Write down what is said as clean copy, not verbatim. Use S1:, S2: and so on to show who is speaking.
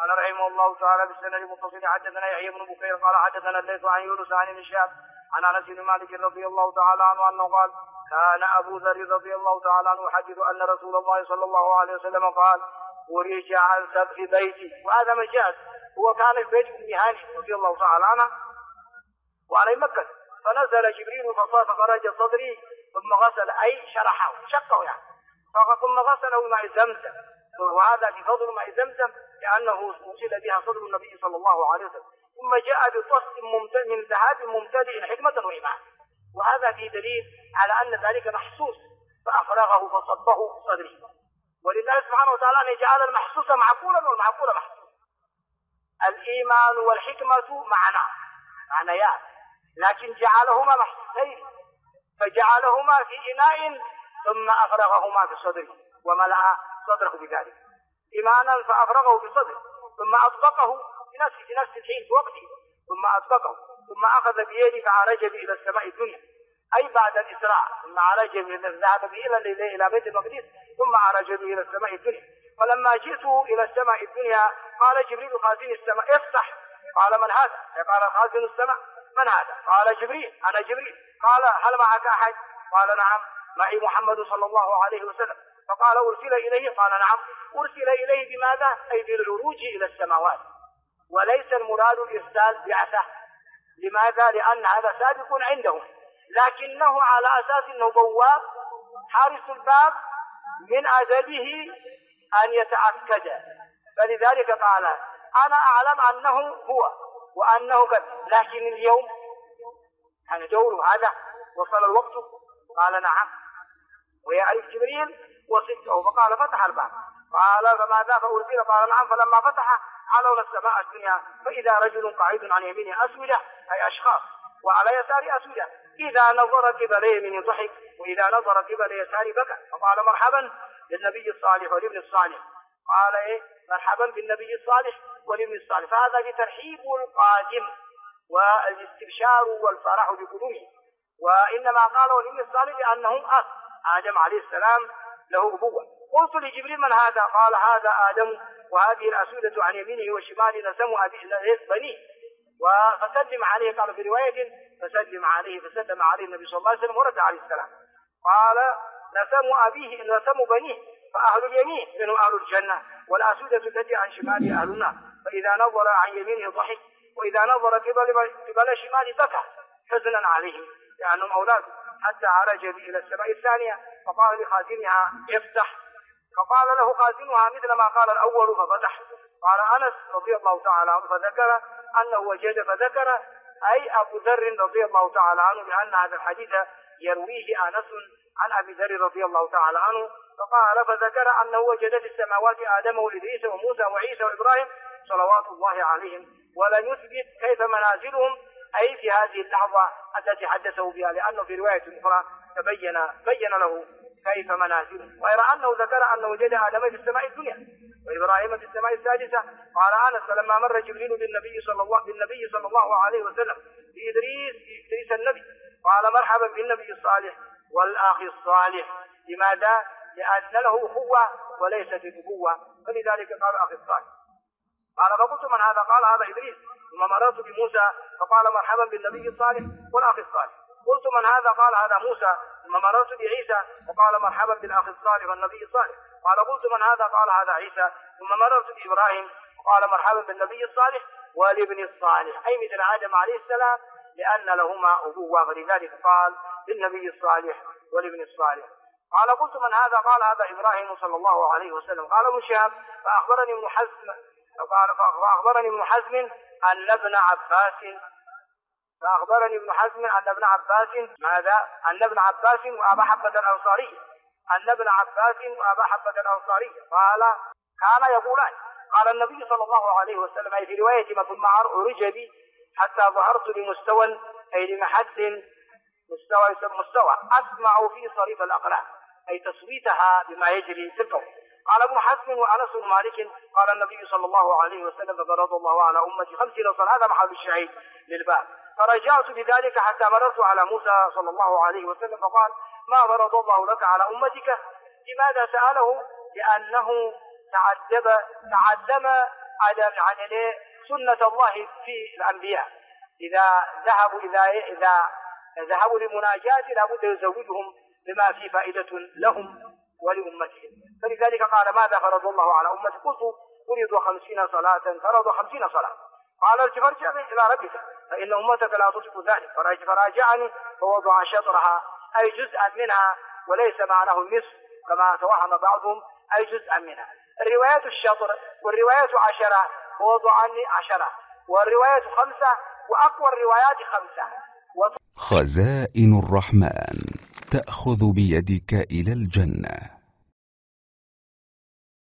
S1: قال رحمه الله تعالى بالسند المتصل حدثنا يحيى بن بكير قال حدثنا الليث عن يونس عن ابن شهاب عن انس بن مالك رضي الله تعالى عنه انه قال كان ابو ذر رضي الله تعالى عنه يحدث ان رسول الله صلى الله عليه وسلم قال ورج عن سقف بيتي، وهذا مجاز، هو كان في بيت ام هاني رضي الله تعالى عنها وعلى مكه، فنزل جبريل فخرج صدري ثم غسل اي شرحه شقه يعني، ثم غسله مع زمزم، وهذا في فضل مع زمزم لانه وصل بها صدر النبي صلى الله عليه وسلم، ثم جاء بطست من ذهب ممتلئ حكمه وايمان، وهذا في دليل على ان ذلك محسوس، فافرغه فصبه صدره. ولله سبحانه وتعالى ان يجعل المحسوس معقولا والمعقول محسوس. الايمان والحكمه معنيان، لكن جعلهما محسوسين، فجعلهما في اناء ثم افرغهما في صدره وملأ صدره بذلك ايمانا، فافرغه في صدره ثم اطبقه في نفس الحين في وقته، ثم اطبقه ثم اخذ بيده فعرج به الى السماء الدنيا، اي بعد الاسراء، ثم عرج به ذهب به الى بيت المقدس ثم عرج به الى السماء الدنيا. فلما جئت الى السماء الدنيا قال جبريل خازن السماء افتح، قال من هذا؟ قال خازن السماء. من هذا؟ قال جبريل انا جبريل. قال هل معك احد؟ قال نعم معي محمد صلى الله عليه وسلم. فقال ارسل اليه؟ قال نعم ارسل اليه. بماذا؟ اي بالعروج الى السماوات، وليس المراد الارسال بعثه. لماذا؟ لان هذا سابق عندهم، لكنه على اساس انه بواب حارس الباب من ادبه ان يتاكد، فلذلك قال انا اعلم انه هو وانه قد، لكن اليوم يعني دوره هذا وصل الوقت. قال نعم ويعرف جبريل وصدقه، فقال فتح الباب. قال فماذا؟ فأرسل. قال نعم. فلما فتح حلول السماء الدنيا فإذا رجل قاعد عن يمينه أسودة، أي أشخاص، وعلى يساره أسودة، إذا نظر قبل يمينه ضحك وإذا نظر قبل يساره بكى. فقال مرحبا بالنبي الصالح والابن الصالح. قال إيه؟ مرحبا بالنبي الصالح والابن الصالح. فهذا بترحيب القادم والاستبشار والفرح بقدومه، وإنما قالوا الابن الصالح لأنه أخ آدم عليه السلام له أبوة. قلت لجبريل من هذا؟ قال هذا آدم وهذه الأسودة عن يمينه وشماله نسم بنيه، فسلم عليه. قال في رواية فسلم عليه، فسلم عليه النبي صلى الله عليه وسلم ورد عليه السلام. قال نسم أبيه نسم بنيه، فأهل اليمين منهم أهل الجنة، والأسودة التي عن شماله أهل النار. فإذا نظر عن يمينه ضحك وإذا نظر قبل شماله بكى حزنا عليهم لأنهم أولاده، حتى عرج به إلى السماء الثانية فقال لخازنها افتح، فقال له خازنها مثل ما قال الأول ففتح. قال أنس رضي الله تعالى عنه فذكر أنه وجد، فذكر أي أبو ذر رضي الله تعالى عنه، لأن هذا الحديث يرويه أنس عن أبي ذر رضي الله تعالى عنه. فقال فذكر أنه وجد في السماوات آدم وإدريس وموسى وعيسى وإبراهيم صلوات الله عليهم، ولم يثبت كيف منازلهم أي في هذه اللحظة التي حدثه بها، لأنه في رواية أخرى بين له كيف منازلهم، غير أنه ذكر أنه وجد آدم في السماء الدنيا وإبراهيم في السماء السادسة. قال أنس فلما مر جبريل بالنبي صلى الله عليه وسلم بإدريس النبي قال مرحبا بالنبي الصالح والأخ الصالح. لماذا؟ لأن له أخوة وليست نبوة، فلذلك قال أخي الصالح. قال فقلت من هذا؟ قال هذا إدريس. ثم مررت بموسى فقال مرحبا بالنبي الصالح والأخ الصالح. قلت من هذا؟ قال هذا موسى. ثم مررت بعيسى فقال مرحبا بالأخ الصالح والنبي الصالح. قال قلت من هذا؟ قال هذا عيسى. ثم مررت بإبراهيم وقال مرحبا بالنبي الصالح والابن الصالح، أي مثل آدم عليه السلام، لأن لهما أبوة، فلذلك قال بالنبي الصالح والابن الصالح. قال قلت من هذا؟ قال هذا إبراهيم صلى الله عليه وسلم. قال ابن شهاب فأخبرني ابن حزم أن ابن عباس ماذا؟ أن ابن عباس وأبا حبة الأنصاري قال كان يقولان قال النبي صلى الله عليه وسلم، أي في رواية ما ثم عرج بي حتى ظهرت لمستوى أي لمحد مستوى أسمع في صريف الأقلام، أي تصويتها بما يجري في الكون. قال ابن حزم وأنس بن مالك قال النبي صلى الله عليه وسلم ففرض الله على أمتي 50 صلاة، هذا محل الشهيد للباب. فرجعت بذلك حتى مررت على موسى صلى الله عليه وسلم فقال ما فرض الله لك على أمتك؟ لماذا سأله؟ لأنه تعلم عدم يعني سنة الله في الأنبياء إذا ذهبوا لمناجاة لابد يزودهم بما فيه فائدة لهم ولأمتهم. فلذلك قال ماذا فرض الله على أمتي؟ قلت أريد 50 صلاة فرض 50 صلاة. قال ارجع إلى ربك فإن أمتك لا تطيق ذلك. فراجعني فوضع شطرها أي جزءا منها وليس معناه النصف كما توهم بعضهم، أي جزءا منها. الروايات الشطر والروايات 10 فوضع عني 10 والروايات 5 وأقوى الروايات 5.
S2: خزائن الرحمن تأخذ بيدك إلى الجنة.